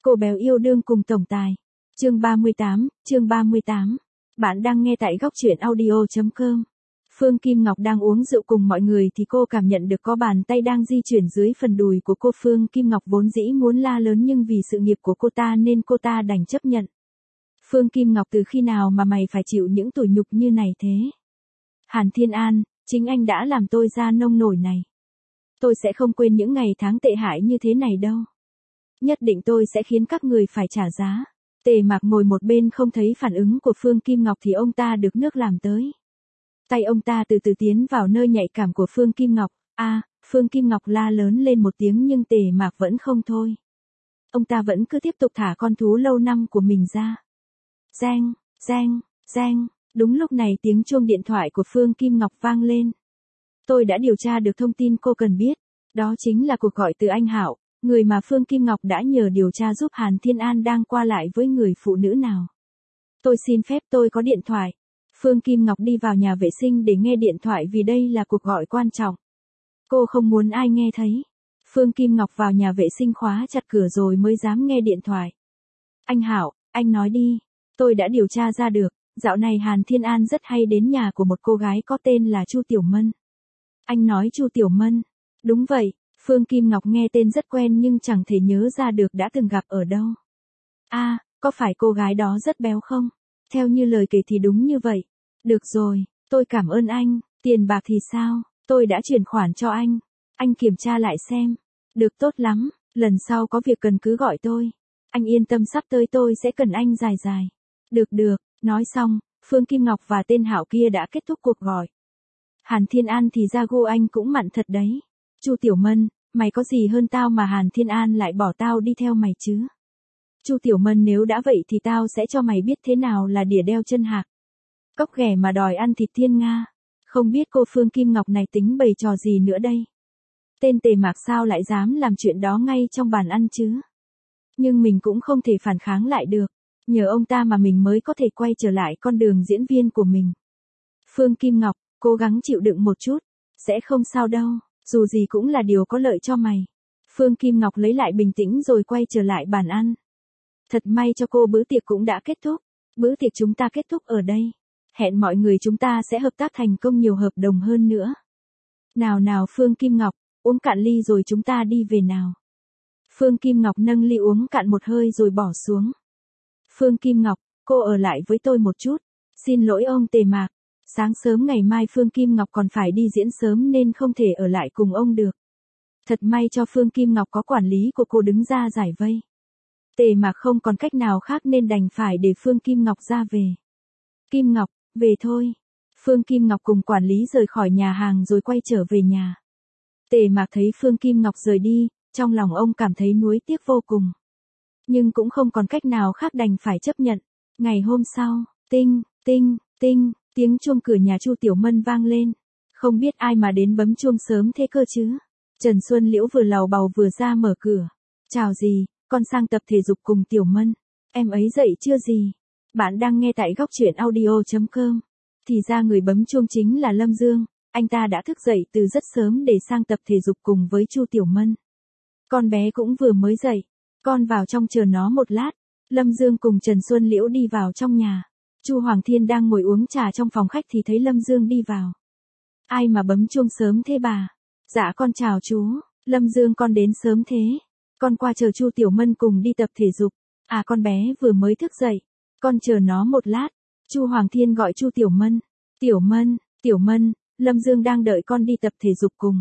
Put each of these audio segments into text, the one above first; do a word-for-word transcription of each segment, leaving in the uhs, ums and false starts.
Cô béo yêu đương cùng tổng tài. Chương ba mươi tám, chương ba mươi tám. Bạn đang nghe tại góc truyện audio chấm com. Phương Kim Ngọc đang uống rượu cùng mọi người thì cô cảm nhận được có bàn tay đang di chuyển dưới phần đùi của cô. Phương Kim Ngọc vốn dĩ muốn la lớn nhưng vì sự nghiệp của cô ta nên cô ta đành chấp nhận. Phương Kim Ngọc, từ khi nào mà mày phải chịu những tủi nhục như này thế? Hàn Thiên An, chính anh đã làm tôi ra nông nổi này. Tôi sẽ không quên những ngày tháng tệ hại như thế này đâu. Nhất định tôi sẽ khiến các người phải trả giá. Tề Mạc ngồi một bên không thấy phản ứng của Phương Kim Ngọc thì ông ta được nước làm tới. Tay ông ta từ từ tiến vào nơi nhạy cảm của Phương Kim Ngọc. A, à, Phương Kim Ngọc la lớn lên một tiếng nhưng Tề Mạc vẫn không thôi. Ông ta vẫn cứ tiếp tục thả con thú lâu năm của mình ra. Reng, reng, reng, đúng lúc này tiếng chuông điện thoại của Phương Kim Ngọc vang lên. Tôi đã điều tra được thông tin cô cần biết. Đó chính là cuộc gọi từ anh Hạo, người mà Phương Kim Ngọc đã nhờ điều tra giúp Hàn Thiên An đang qua lại với người phụ nữ nào. Tôi xin phép, tôi có điện thoại. Phương Kim Ngọc đi vào nhà vệ sinh để nghe điện thoại vì đây là cuộc gọi quan trọng. Cô không muốn ai nghe thấy. Phương Kim Ngọc vào nhà vệ sinh khóa chặt cửa rồi mới dám nghe điện thoại. Anh Hạo, anh nói đi. Tôi đã điều tra ra được, dạo này Hàn Thiên An rất hay đến nhà của một cô gái có tên là Chu Tiểu Mân. Anh nói Chu Tiểu Mân? Đúng vậy. Phương Kim Ngọc nghe tên rất quen nhưng chẳng thể nhớ ra được đã từng gặp ở đâu. A, à, có phải cô gái đó rất béo không? Theo như lời kể thì đúng như vậy. Được rồi, tôi cảm ơn anh. Tiền bạc thì sao? Tôi đã chuyển khoản cho anh. Anh kiểm tra lại xem. Được, tốt lắm, lần sau có việc cần cứ gọi tôi. Anh yên tâm, sắp tới tôi sẽ cần anh dài dài. Được được, nói xong, Phương Kim Ngọc và tên Hạo kia đã kết thúc cuộc gọi. Hàn Thiên An thì ra gu anh cũng mặn thật đấy. Chu Tiểu Mân, mày có gì hơn tao mà Hàn Thiên An lại bỏ tao đi theo mày chứ? Chu Tiểu Mân, nếu đã vậy thì tao sẽ cho mày biết thế nào là đỉa đeo chân hạc. Cóc ghẻ mà đòi ăn thịt thiên nga. Không biết cô Phương Kim Ngọc này tính bày trò gì nữa đây? Tên Tề Mạc sao lại dám làm chuyện đó ngay trong bàn ăn chứ? Nhưng mình cũng không thể phản kháng lại được. Nhờ ông ta mà mình mới có thể quay trở lại con đường diễn viên của mình. Phương Kim Ngọc, cố gắng chịu đựng một chút. Sẽ không sao đâu. Dù gì cũng là điều có lợi cho mày. Phương Kim Ngọc lấy lại bình tĩnh rồi quay trở lại bàn ăn. Thật may cho cô, bữa tiệc cũng đã kết thúc. Bữa tiệc chúng ta kết thúc ở đây. Hẹn mọi người chúng ta sẽ hợp tác thành công nhiều hợp đồng hơn nữa. Nào nào Phương Kim Ngọc, uống cạn ly rồi chúng ta đi về nào. Phương Kim Ngọc nâng ly uống cạn một hơi rồi bỏ xuống. Phương Kim Ngọc, cô ở lại với tôi một chút. Xin lỗi ông Tề Mạc. Sáng sớm ngày mai Phương Kim Ngọc còn phải đi diễn sớm nên không thể ở lại cùng ông được. Thật may cho Phương Kim Ngọc có quản lý của cô đứng ra giải vây. Tề Mạc không còn cách nào khác nên đành phải để Phương Kim Ngọc ra về. Kim Ngọc, về thôi. Phương Kim Ngọc cùng quản lý rời khỏi nhà hàng rồi quay trở về nhà. Tề Mạc thấy Phương Kim Ngọc rời đi, trong lòng ông cảm thấy nuối tiếc vô cùng. Nhưng cũng không còn cách nào khác, đành phải chấp nhận. Ngày hôm sau, tinh, tinh, tinh. Tiếng chuông cửa nhà Chu Tiểu Mân vang lên. Không biết ai mà đến bấm chuông sớm thế cơ chứ. Trần Xuân Liễu vừa lầu bầu vừa ra mở cửa. Chào dì, con sang tập thể dục cùng Tiểu Mân. Em ấy dậy chưa dì? Bạn đang nghe tại góc truyện audio chấm com. Thì ra người bấm chuông chính là Lâm Dương. Anh ta đã thức dậy từ rất sớm để sang tập thể dục cùng với Chu Tiểu Mân. Con bé cũng vừa mới dậy. Con vào trong chờ nó một lát. Lâm Dương cùng Trần Xuân Liễu đi vào trong nhà. Chu Hoàng Thiên đang ngồi uống trà trong phòng khách thì thấy Lâm Dương đi vào. Ai mà bấm chuông sớm thế bà? Dạ con chào chú. Lâm Dương, con đến sớm thế. Con qua chờ Chu Tiểu Mân cùng đi tập thể dục. À, con bé vừa mới thức dậy. Con chờ nó một lát. Chu Hoàng Thiên gọi Chu Tiểu Mân. Tiểu Mân, Tiểu Mân, Lâm Dương đang đợi con đi tập thể dục cùng.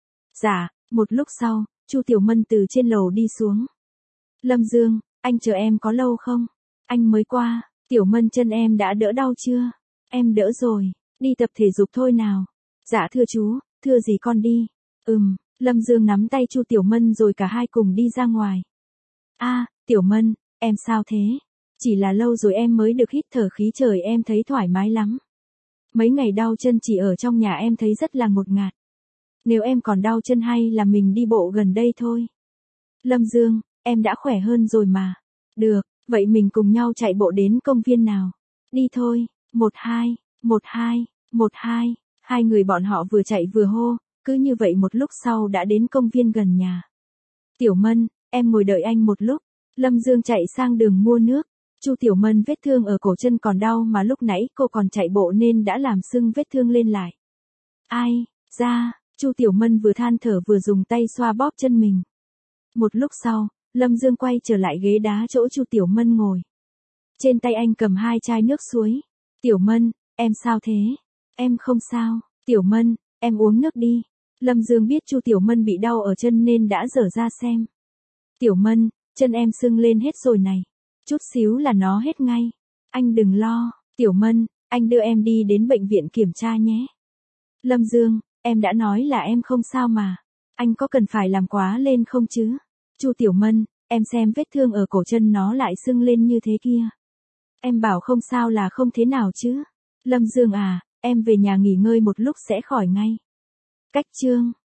Dạ, một lúc sau, Chu Tiểu Mân từ trên lầu đi xuống. Lâm Dương, anh chờ em có lâu không? Anh mới qua. Tiểu Mân, chân em đã đỡ đau chưa? Em đỡ rồi, đi tập thể dục thôi nào. Dạ thưa chú, thưa gì con đi. Ừm, Lâm Dương nắm tay Chu Tiểu Mân rồi cả hai cùng đi ra ngoài. A, à, Tiểu Mân, em sao thế? Chỉ là lâu rồi em mới được hít thở khí trời, em thấy thoải mái lắm. Mấy ngày đau chân chỉ ở trong nhà em thấy rất là ngột ngạt. Nếu em còn đau chân hay là mình đi bộ gần đây thôi. Lâm Dương, em đã khỏe hơn rồi mà. Được. Vậy mình cùng nhau chạy bộ đến công viên nào. Đi thôi, một hai, một hai, một hai. Hai người bọn họ vừa chạy vừa hô, cứ như vậy một lúc sau đã đến công viên gần nhà. Tiểu Mân, em ngồi đợi anh một lúc. Lâm Dương chạy sang đường mua nước. Chu Tiểu Mân vết thương ở cổ chân còn đau mà lúc nãy cô còn chạy bộ nên đã làm sưng vết thương lên lại. Ai, ra, Chu Tiểu Mân vừa than thở vừa dùng tay xoa bóp chân mình. Một lúc sau, Lâm Dương quay trở lại ghế đá chỗ Chu Tiểu Mân ngồi. Trên tay anh cầm hai chai nước suối. Tiểu Mân, em sao thế? Em không sao. Tiểu Mân, em uống nước đi. Lâm Dương biết Chu Tiểu Mân bị đau ở chân nên đã dở ra xem. Tiểu Mân, chân em sưng lên hết rồi này. Chút xíu là nó hết ngay. Anh đừng lo. Tiểu Mân, anh đưa em đi đến bệnh viện kiểm tra nhé. Lâm Dương, em đã nói là em không sao mà. Anh có cần phải làm quá lên không chứ? Chu Tiểu Mân, em xem vết thương ở cổ chân nó lại sưng lên như thế kia. Em bảo không sao là không thế nào chứ? Lâm Dương à, em về nhà nghỉ ngơi một lúc sẽ khỏi ngay. Cách chương